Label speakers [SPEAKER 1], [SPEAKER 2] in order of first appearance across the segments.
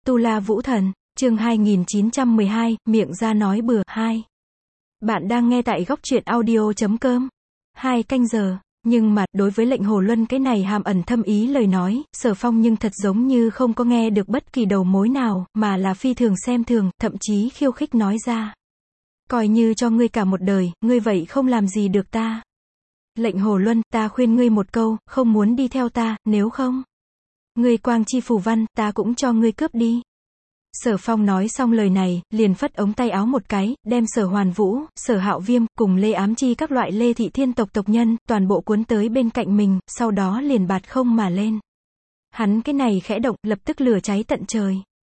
[SPEAKER 1] Tu La Vũ Thần, chương 2912, miệng ra nói bừa, 2. Bạn đang nghe tại góc truyện audio.com. 2 canh giờ. Nhưng mà, đối với lệnh Hồ Luân cái này hàm ẩn thâm ý lời nói, Sở Phong nhưng thật giống như không có nghe được bất kỳ đầu mối nào, mà là phi thường xem thường, thậm chí khiêu khích nói ra. Coi như cho ngươi cả một đời, ngươi vậy không làm gì được ta. Lệnh Hồ Luân, ta khuyên ngươi một câu, không muốn đi theo ta, nếu không. Ngươi quang chi phù văn, ta cũng cho ngươi cướp đi. Sở Phong nói xong lời này, liền phất ống tay áo một cái, đem Sở Hoàn Vũ, Sở Hạo Viêm, cùng Lê Ám Chi các loại Lê Thị Thiên tộc tộc nhân, toàn bộ cuốn tới bên cạnh mình, sau đó liền bạt không mà lên. Hắn cái này khẽ động, lập tức lửa cháy tận trời.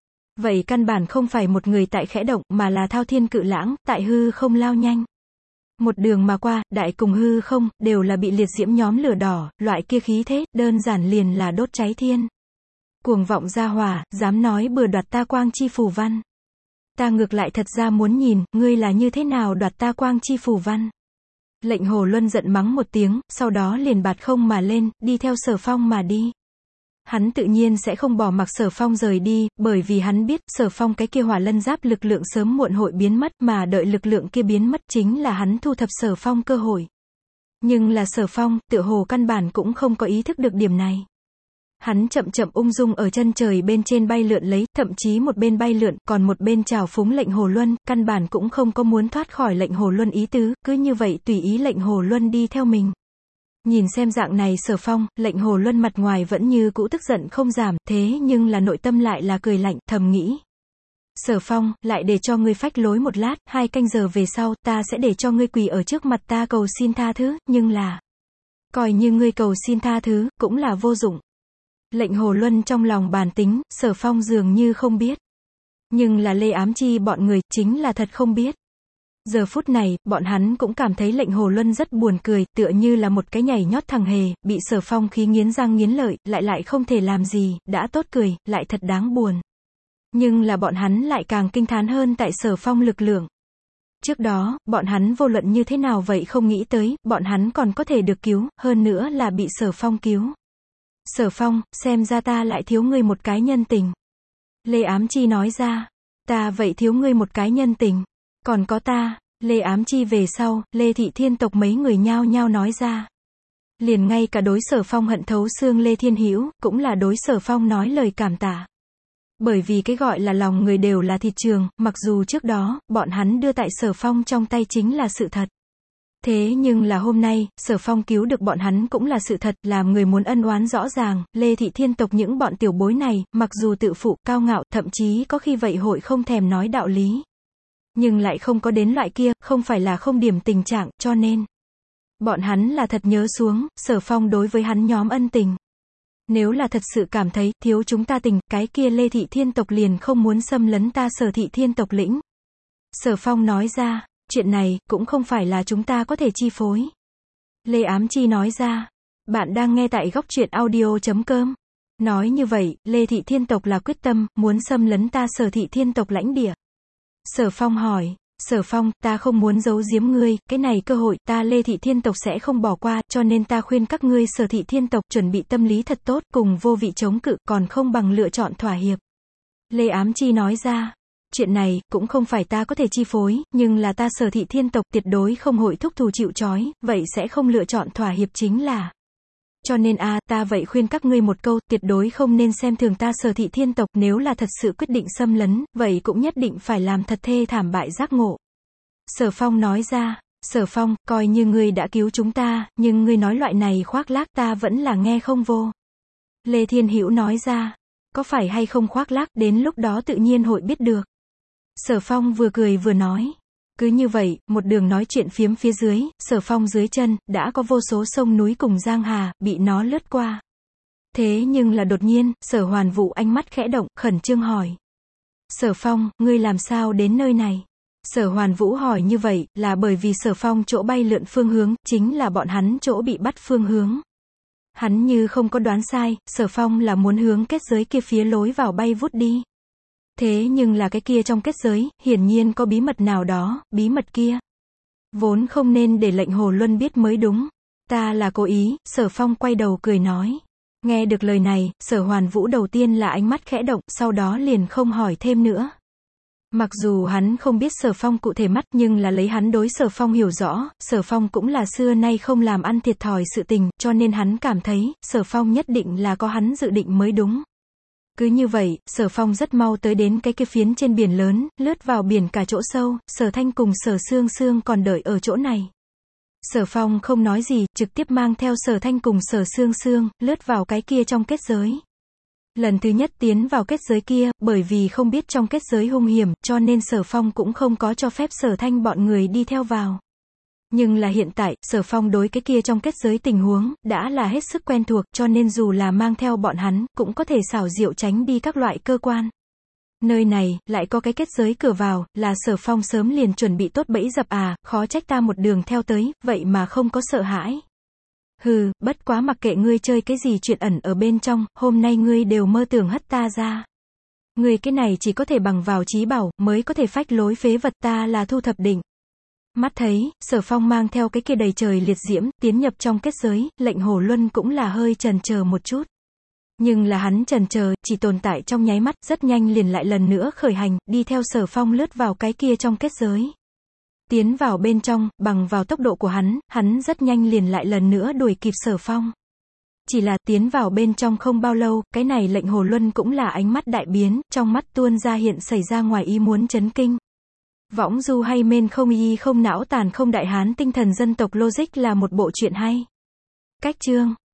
[SPEAKER 1] Vậy căn bản không phải một người tại khẽ động, mà là thao thiên cự lãng, tại hư không lao nhanh. Một đường mà qua, đại cùng hư không, đều là bị liệt diễm nhóm lửa đỏ, loại kia khí thế, đơn giản liền là đốt cháy thiên. Cuồng vọng ra hỏa, dám nói bừa đoạt ta quang chi phù văn. Ta ngược lại thật ra muốn nhìn, ngươi là như thế nào đoạt ta quang chi phù văn. Lệnh Hồ Luân giận mắng một tiếng, sau đó liền bạt không mà lên, đi theo Sở Phong mà đi. Hắn tự nhiên sẽ không bỏ mặc Sở Phong rời đi, bởi vì hắn biết, Sở Phong cái kia hỏa lân giáp lực lượng sớm muộn hội biến mất, mà đợi lực lượng kia biến mất chính là hắn thu thập Sở Phong cơ hội. Nhưng là Sở Phong, tựa hồ căn bản cũng không có ý thức được điểm này. Hắn chậm chậm ung dung ở chân trời bên trên bay lượn lấy, thậm chí một bên bay lượn, còn một bên trào phúng lệnh Hồ Luân, căn bản cũng không có muốn thoát khỏi lệnh Hồ Luân ý tứ, cứ như vậy tùy ý lệnh Hồ Luân đi theo mình. Nhìn xem dạng này Sở Phong, lệnh Hồ Luân mặt ngoài vẫn như cũ tức giận không giảm, thế nhưng là nội tâm lại là cười lạnh, thầm nghĩ. Sở Phong, lại để cho ngươi phách lối một lát, 2 canh giờ về sau, ta sẽ để cho ngươi quỳ ở trước mặt ta cầu xin tha thứ, nhưng là, coi như ngươi cầu xin tha thứ, cũng là vô dụng. Lệnh Hồ Luân trong lòng bàn tính, Sở Phong dường như không biết. Nhưng là Lê Ám Chi bọn người, chính là thật không biết. Giờ phút này, bọn hắn cũng cảm thấy lệnh Hồ Luân rất buồn cười, tựa như là một cái nhảy nhót thằng hề, bị Sở Phong khí nghiến răng nghiến lợi, lại không thể làm gì, đã tốt cười, lại thật đáng buồn. Nhưng là bọn hắn lại càng kinh thán hơn tại Sở Phong lực lượng. Trước đó, bọn hắn vô luận như thế nào vậy không nghĩ tới, bọn hắn còn có thể được cứu, hơn nữa là bị Sở Phong cứu. Sở Phong, xem ra ta lại thiếu ngươi một cái nhân tình. Lê Ám Chi nói ra, ta vậy thiếu ngươi một cái nhân tình. Còn có ta, Lê Ám Chi về sau, Lê Thị Thiên tộc mấy người nhao nhao nói ra. Liền ngay cả đối Sở Phong hận thấu xương Lê Thiên Hữu, cũng là đối Sở Phong nói lời cảm tạ. Bởi vì cái gọi là lòng người đều là thịt trường, mặc dù trước đó, bọn hắn đưa tại Sở Phong trong tay chính là sự thật. Thế nhưng là hôm nay, Sở Phong cứu được bọn hắn cũng là sự thật, làm người muốn ân oán rõ ràng, Lê Thị Thiên tộc những bọn tiểu bối này, mặc dù tự phụ, cao ngạo, thậm chí có khi vậy hội không thèm nói đạo lý. Nhưng lại không có đến loại kia, không phải là không điểm tình trạng, cho nên bọn hắn là thật nhớ xuống, Sở Phong đối với hắn nhóm ân tình. Nếu là thật sự cảm thấy, thiếu chúng ta tình, cái kia Lê Thị Thiên tộc liền không muốn xâm lấn ta Sở Thị Thiên tộc lĩnh. Sở Phong nói ra, chuyện này, cũng không phải là chúng ta có thể chi phối. Lê Ám Chi nói ra, bạn đang nghe tại góc truyện audio.com. Nói như vậy, Lê Thị Thiên tộc là quyết tâm, muốn xâm lấn ta Sở Thị Thiên tộc lãnh địa. Sở Phong hỏi, Sở Phong, ta không muốn giấu giếm ngươi, cái này cơ hội, ta Lê Thị Thiên tộc sẽ không bỏ qua, cho nên ta khuyên các ngươi Sở Thị Thiên tộc chuẩn bị tâm lý thật tốt, cùng vô vị chống cự, còn không bằng lựa chọn thỏa hiệp. Lê Ám Chi nói ra, chuyện này, cũng không phải ta có thể chi phối, nhưng là ta Sở Thị Thiên tộc tuyệt đối không hội thúc thủ chịu trói, vậy sẽ không lựa chọn thỏa hiệp chính là. Cho nên ta vậy khuyên các ngươi một câu, tuyệt đối không nên xem thường ta Sở Thị Thiên tộc, nếu là thật sự quyết định xâm lấn, vậy cũng nhất định phải làm thật thê thảm bại giác ngộ. Sở Phong nói ra, Sở Phong, coi như ngươi đã cứu chúng ta, nhưng ngươi nói loại này khoác lác ta vẫn là nghe không vô. Lê Thiên Hữu nói ra, có phải hay không khoác lác, đến lúc đó tự nhiên hội biết được. Sở Phong vừa cười vừa nói. Cứ như vậy, một đường nói chuyện phiếm phía dưới, Sở Phong dưới chân, đã có vô số sông núi cùng giang hà, bị nó lướt qua. Thế nhưng là đột nhiên, Sở Hoàn Vũ ánh mắt khẽ động, khẩn trương hỏi. Sở Phong, ngươi làm sao đến nơi này? Sở Hoàn Vũ hỏi như vậy, là bởi vì Sở Phong chỗ bay lượn phương hướng, chính là bọn hắn chỗ bị bắt phương hướng. Hắn như không có đoán sai, Sở Phong là muốn hướng kết giới kia phía lối vào bay vút đi. Thế nhưng là cái kia trong kết giới, hiển nhiên có bí mật nào đó, bí mật kia vốn không nên để lệnh Hồ Luân biết mới đúng. Ta là cố ý, Sở Phong quay đầu cười nói. Nghe được lời này, Sở Hoàn Vũ đầu tiên là ánh mắt khẽ động, sau đó liền không hỏi thêm nữa. Mặc dù hắn không biết Sở Phong cụ thể mắt, nhưng là lấy hắn đối Sở Phong hiểu rõ, Sở Phong cũng là xưa nay không làm ăn thiệt thòi sự tình, cho nên hắn cảm thấy, Sở Phong nhất định là có hắn dự định mới đúng. Cứ như vậy, Sở Phong rất mau tới đến cái kia phiến trên biển lớn, lướt vào biển cả chỗ sâu, Sở Thanh cùng Sở Sương Sương còn đợi ở chỗ này. Sở Phong không nói gì, trực tiếp mang theo Sở Thanh cùng Sở Sương Sương, lướt vào cái kia trong kết giới. Lần thứ nhất tiến vào kết giới kia, bởi vì không biết trong kết giới hung hiểm, cho nên Sở Phong cũng không có cho phép Sở Thanh bọn người đi theo vào. Nhưng là hiện tại, Sở Phong đối cái kia trong kết giới tình huống, đã là hết sức quen thuộc, cho nên dù là mang theo bọn hắn, cũng có thể xảo diệu tránh đi các loại cơ quan. Nơi này, lại có cái kết giới cửa vào, là Sở Phong sớm liền chuẩn bị tốt bẫy dập à, khó trách ta một đường theo tới, vậy mà không có sợ hãi. Hừ, bất quá mặc kệ ngươi chơi cái gì chuyện ẩn ở bên trong, hôm nay ngươi đều mơ tưởng hất ta ra. Ngươi cái này chỉ có thể bằng vào trí bảo, mới có thể phách lối phế vật, ta là Thu Thập Định. Mắt thấy, Sở Phong mang theo cái kia đầy trời liệt diễm, tiến nhập trong kết giới, lệnh Hồ Luân cũng là hơi chần chờ một chút. Nhưng là hắn chần chờ, chỉ tồn tại trong nháy mắt, rất nhanh liền lại lần nữa khởi hành, đi theo Sở Phong lướt vào cái kia trong kết giới. Tiến vào bên trong, bằng vào tốc độ của hắn rất nhanh liền lại lần nữa đuổi kịp Sở Phong. Chỉ là tiến vào bên trong không bao lâu, cái này lệnh Hồ Luân cũng là ánh mắt đại biến, trong mắt tuôn ra hiện xảy ra ngoài ý muốn chấn kinh. Võng du hay men không y không não tàn không đại hán tinh thần dân tộc logic là một bộ truyện hay. Cách chương